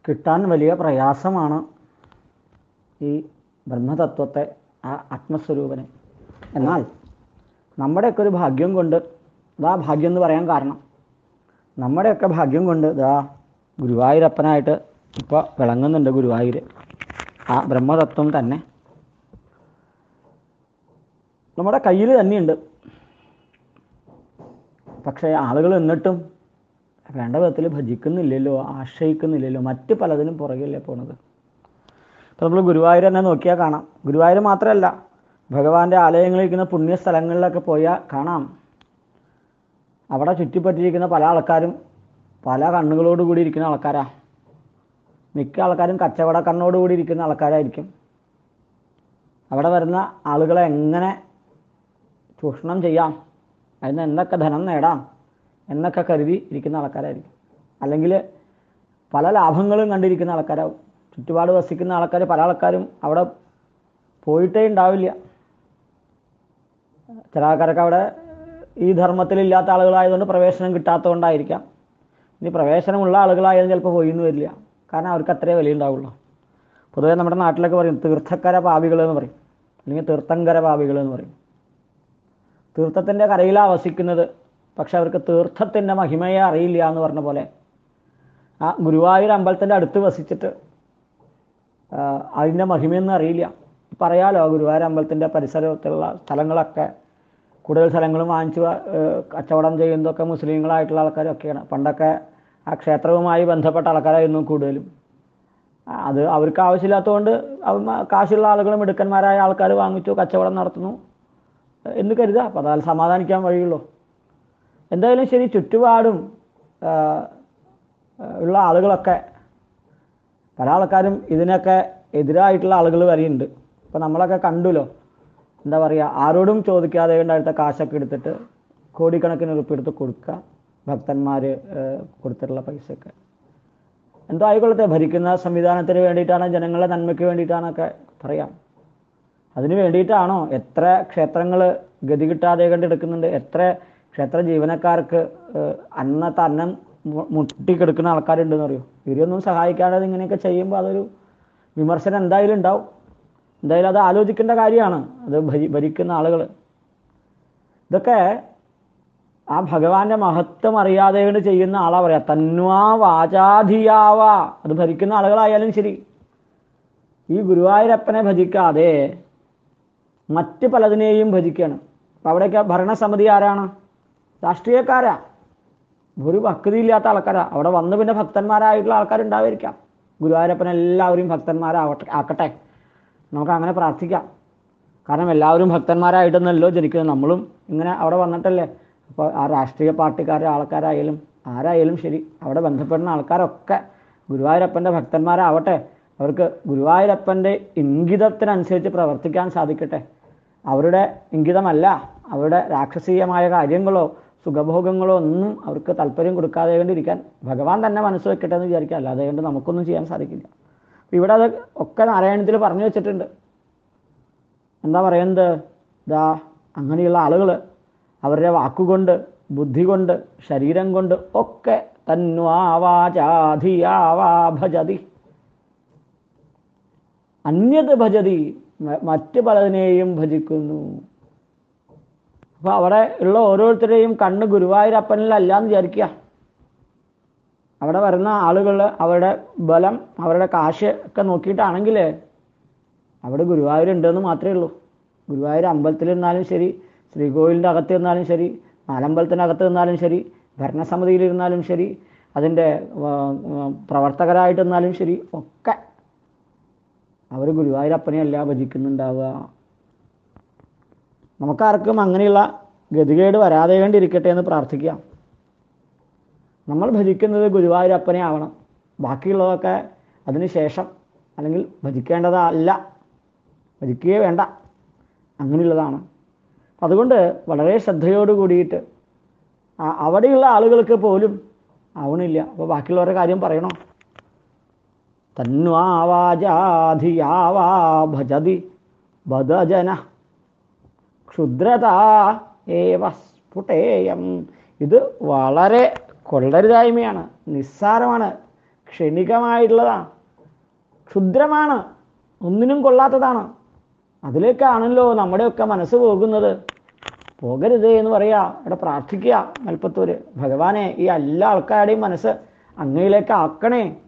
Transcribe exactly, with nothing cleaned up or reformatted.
കിട്ടാൻ വലിയ പ്രയാസമാണ് ഈ ബ്രഹ്മതത്വത്തെ, ആ ആത്മസ്വരൂപനെ. എന്നാൽ നമ്മുടെയൊക്കെ ഒരു ഭാഗ്യം കൊണ്ട്, ഇതാ ഭാഗ്യം എന്ന് പറയാൻ കാരണം, നമ്മുടെയൊക്കെ ഭാഗ്യം കൊണ്ട് ഇതാ ഗുരുവായൂരപ്പനായിട്ട് ഇപ്പോൾ വിളങ്ങുന്നുണ്ട് ഗുരുവായൂർ. ആ ബ്രഹ്മതത്വം തന്നെ നമ്മുടെ കയ്യിൽ തന്നെയുണ്ട്. പക്ഷേ ആളുകൾ എന്നിട്ടും വേണ്ട വിധത്തിൽ ഭജിക്കുന്നില്ലല്ലോ, ആശ്രയിക്കുന്നില്ലല്ലോ, മറ്റ് പലതിനും പുറകിലല്ലേ പോണത്. ഇപ്പോൾ നമ്മൾ ഗുരുവായൂർ തന്നെ നോക്കിയാൽ കാണാം. ഗുരുവായൂർ മാത്രമല്ല, ഭഗവാന്റെ ആലയങ്ങളിരിക്കുന്ന പുണ്യ സ്ഥലങ്ങളിലൊക്കെ പോയാൽ കാണാം, അവിടെ ചുറ്റിപ്പറ്റിയിരിക്കുന്ന പല ആൾക്കാരും പല കണ്ണുകളോടുകൂടി ഇരിക്കുന്ന ആൾക്കാരാ. മിക്ക ആൾക്കാരും കച്ചവട കണ്ണോടുകൂടി ഇരിക്കുന്ന ആൾക്കാരായിരിക്കും. അവിടെ വരുന്ന ആളുകളെ എങ്ങനെ ചൂഷണം ചെയ്യാം, അതിന് എന്തൊക്കെ ധനം നേടാം എന്നൊക്കെ കരുതി ഇരിക്കുന്ന ആൾക്കാരായിരിക്കും. അല്ലെങ്കിൽ പല ലാഭങ്ങളും കണ്ടിരിക്കുന്ന ആൾക്കാരാവും. ചുറ്റുപാട് വസിക്കുന്ന ആൾക്കാർ, പല ആൾക്കാരും അവിടെ പോയിട്ടേ ഉണ്ടാവില്ല. ചില ആൾക്കാരൊക്കെ അവിടെ ഈ ധർമ്മത്തിലില്ലാത്ത ആളുകളായതുകൊണ്ട് പ്രവേശനം കിട്ടാത്തതുകൊണ്ടായിരിക്കാം. ഇനി പ്രവേശനമുള്ള ആളുകളായാലും ചിലപ്പോൾ പോയി എന്ന് വരില്ല. കാരണം അവർക്ക് അത്രേ വില ഉണ്ടാവുള്ളൂ. പൊതുവേ നമ്മുടെ നാട്ടിലൊക്കെ പറയും തീർത്ഥക്കര പാപികൾ എന്ന് പറയും, അല്ലെങ്കിൽ തീർത്ഥങ്കര പാപികൾ എന്ന് പറയും. തീർത്ഥത്തിൻ്റെ കരയിലാണ് വസിക്കുന്നത്, പക്ഷെ അവർക്ക് തീർത്ഥത്തിൻ്റെ മഹിമയെ അറിയില്ല എന്ന് പറഞ്ഞ പോലെ ആ ഗുരുവായൂർ അമ്പലത്തിൻ്റെ അടുത്ത് വസിച്ചിട്ട് അതിൻ്റെ മഹിമയൊന്നും അറിയില്ല. പറയാലോ, ഗുരുവായൂർ അമ്പലത്തിൻ്റെ പരിസരത്തുള്ള സ്ഥലങ്ങളൊക്കെ, കൂടുതൽ സ്ഥലങ്ങളും വാങ്ങിച്ച് കച്ചവടം ചെയ്യുന്നതൊക്കെ മുസ്ലിങ്ങളായിട്ടുള്ള ആൾക്കാരൊക്കെയാണ്. പണ്ടൊക്കെ ആ ക്ഷേത്രവുമായി ബന്ധപ്പെട്ട ആൾക്കാരായിരുന്നു കൂടുതലും. അത് അവർക്ക് ആവശ്യമില്ലാത്തതുകൊണ്ട് കാശുള്ള ആളുകളും മിടുക്കന്മാരായ ആൾക്കാർ വാങ്ങിച്ചു കച്ചവടം നടത്തുന്നു എന്ന് കരുതുക. അപ്പോൾ അതാൽ സമാധാനിക്കാൻ വഴിയുള്ളൂ. എന്തായാലും ശരി, ചുറ്റുപാടും ഉള്ള ആളുകളൊക്കെ, പല ആൾക്കാരും ഇതിനൊക്കെ എതിരായിട്ടുള്ള ആളുകൾ വരെയുണ്ട്. ഇപ്പോൾ നമ്മളൊക്കെ കണ്ടുല്ലോ, എന്താ പറയുക, ആരോടും ചോദിക്കാതെ അടുത്ത കാശൊക്കെ എടുത്തിട്ട് കോടിക്കണക്കിന് ഉറുപ്പിക എടുത്ത് കൊടുക്കുക, ഭക്തന്മാർ കൊടുത്തിട്ടുള്ള പൈസയൊക്കെ. എന്തോ ആയിക്കൊള്ളട്ടെ, ഭരിക്കുന്ന സംവിധാനത്തിന് വേണ്ടിയിട്ടാണ്, ജനങ്ങളുടെ നന്മയ്ക്ക് വേണ്ടിയിട്ടാണൊക്കെ പറയാം. അതിന് വേണ്ടിയിട്ടാണോ എത്ര ക്ഷേത്രങ്ങൾ ഗതി കിട്ടാതെ കണ്ടെടുക്കുന്നുണ്ട്, എത്ര ക്ഷേത്ര ജീവനക്കാർക്ക് അന്നത്തെ അന്നം മുട്ടിക്കെടുക്കുന്ന ആൾക്കാരുണ്ടെന്ന് അറിയോ. ഇവരൊന്നും സഹായിക്കാതെ ഇങ്ങനെയൊക്കെ ചെയ്യുമ്പോൾ അതൊരു വിമർശനം എന്തായാലും ഉണ്ടാവും. എന്തായാലും അത് ആലോചിക്കേണ്ട കാര്യമാണ്, അത് ഭരി ഭരിക്കുന്ന ആളുകൾ. ഇതൊക്കെ ആ ഭഗവാന്റെ മഹത്വം അറിയാതെ കൊണ്ട് ചെയ്യുന്ന ആളാ പറയാ, തന്വാ വാചാധിയാവ. അത് ഭരിക്കുന്ന ആളുകളായാലും ശരി, ഈ ഗുരുവായൂരപ്പനെ ഭജിക്കാതെ മറ്റ് പലതിനെയും ഭജിക്കുകയാണ്. അപ്പം അവിടെയൊക്കെ ഭരണസമിതി ആരാണ്? രാഷ്ട്രീയക്കാരാ, ഒരു ഭക്തിയില്ലാത്ത ആൾക്കാരാ. അവിടെ വന്ന് പിന്നെ ഭക്തന്മാരായിട്ടുള്ള ആൾക്കാരുണ്ടാവായിരിക്കാം. ഗുരുവായൂരപ്പൻ എല്ലാവരെയും ഭക്തന്മാരാവട്ടെ ആക്കട്ടെ, നമുക്ക് അങ്ങനെ പ്രാർത്ഥിക്കാം. കാരണം എല്ലാവരും ഭക്തന്മാരായിട്ടെന്നല്ലോ ജനിക്കുന്നത്. നമ്മളും ഇങ്ങനെ അവിടെ വന്നിട്ടല്ലേ. അപ്പോൾ ആ രാഷ്ട്രീയ പാർട്ടിക്കാരെ ആൾക്കാരായാലും ആരായാലും ശരി, അവിടെ ബന്ധപ്പെടുന്ന ആൾക്കാരൊക്കെ ഗുരുവായൂരപ്പൻ്റെ ഭക്തന്മാരാവട്ടെ. അവർക്ക് ഗുരുവായൂരപ്പൻ്റെ ഇംഗിതത്തിനനുസരിച്ച് പ്രവർത്തിക്കാൻ സാധിക്കട്ടെ. അവരുടെ ഇംഗിതമല്ല, അവരുടെ രാക്ഷസീയമായ കാര്യങ്ങളോ സുഖഭോഗങ്ങളോ ഒന്നും അവർക്ക് താല്പര്യം കൊടുക്കാതെ കൊണ്ടിരിക്കാൻ ഭഗവാൻ തന്നെ മനസ്സ് വെക്കട്ടെ എന്ന് വിചാരിക്കുക. അല്ലാതെ കൊണ്ട് നമുക്കൊന്നും ചെയ്യാൻ സാധിക്കില്ല. ഇവിടെ അത് ഒക്കെ നാരായണത്തിൽ പറഞ്ഞു വെച്ചിട്ടുണ്ട്. എന്താ പറയുന്നത്? ഇതാ അങ്ങനെയുള്ള ആളുകൾ അവരുടെ വാക്കുകൊണ്ട്, ബുദ്ധി കൊണ്ട്, ശരീരം കൊണ്ട് ഒക്കെ തന്വാവാചാധിയാവാ ഭജതി അന്യത് ഭജതി, മറ്റ് പലതിനെയും ഭജിക്കുന്നു. അപ്പോൾ അവിടെ ഉള്ള ഓരോരുത്തരെയും കണ്ണ് ഗുരുവായൂരപ്പനിലല്ല എന്ന് വിചാരിക്കുക. അവിടെ വരുന്ന ആളുകൾ അവരുടെ ബലം, അവരുടെ കാശ് ഒക്കെ നോക്കിയിട്ടാണെങ്കിൽ അവിടെ ഗുരുവായൂരുണ്ടെന്ന് മാത്രമേ ഉള്ളൂ. ഗുരുവായൂർ അമ്പലത്തിലിരുന്നാലും ശരി, ശ്രീകോവിലിൻ്റെ അകത്ത് ഇരുന്നാലും ശരി, നാലമ്പലത്തിനകത്ത് നിന്നാലും ശരി, ഭരണസമിതിയിലിരുന്നാലും ശരി, അതിൻ്റെ പ്രവർത്തകരായിട്ടിരുന്നാലും ശരി, ഒക്കെ അവർ ഗുരുവായൂരപ്പനെയല്ല ഭജിക്കുന്നുണ്ടാവുക. നമുക്കാർക്കും അങ്ങനെയുള്ള ഗതികേട് വരാതെ വേണ്ടിയിരിക്കട്ടെ എന്ന് പ്രാർത്ഥിക്കാം. നമ്മൾ ഭജിക്കുന്നത് ഗുരുവായൂരപ്പനെ ആവണം. ബാക്കിയുള്ളതൊക്കെ അതിന് ശേഷം, അല്ലെങ്കിൽ ഭജിക്കേണ്ടതല്ല, ഭജിക്കുകയേ വേണ്ട, അങ്ങനെയുള്ളതാണ്. അതുകൊണ്ട് വളരെ ശ്രദ്ധയോട് കൂടിയിട്ട് അവിടെയുള്ള ആളുകൾക്ക് പോലും ആവണില്ല. അപ്പോൾ ബാക്കിയുള്ളവരുടെ കാര്യം പറയണോ? തന്വാവാചാധിയാവാ ഭജതി ബദജന ക്ഷുദ്രത ഏവ സ്ഫുടേയം. ഇത് വളരെ കൊള്ളരുതായ്മയാണ്, നിസ്സാരമാണ്. ക്ഷണികമായിട്ടുള്ളതാണ്, ക്ഷുദ്രമാണ്, ഒന്നിനും കൊള്ളാത്തതാണ്. അതിലേക്കാണല്ലോ നമ്മുടെയൊക്കെ മനസ്സ് പോകുന്നത്. പോകരുത് എന്ന് പറയാ. ഇവിടെ പ്രാർത്ഥിക്കുക മൽപ്പത്തൂര്, ഭഗവാനെ ഈ എല്ലാ ആൾക്കാരുടെയും മനസ്സ് അങ്ങയിലേക്ക് ആക്കണേ.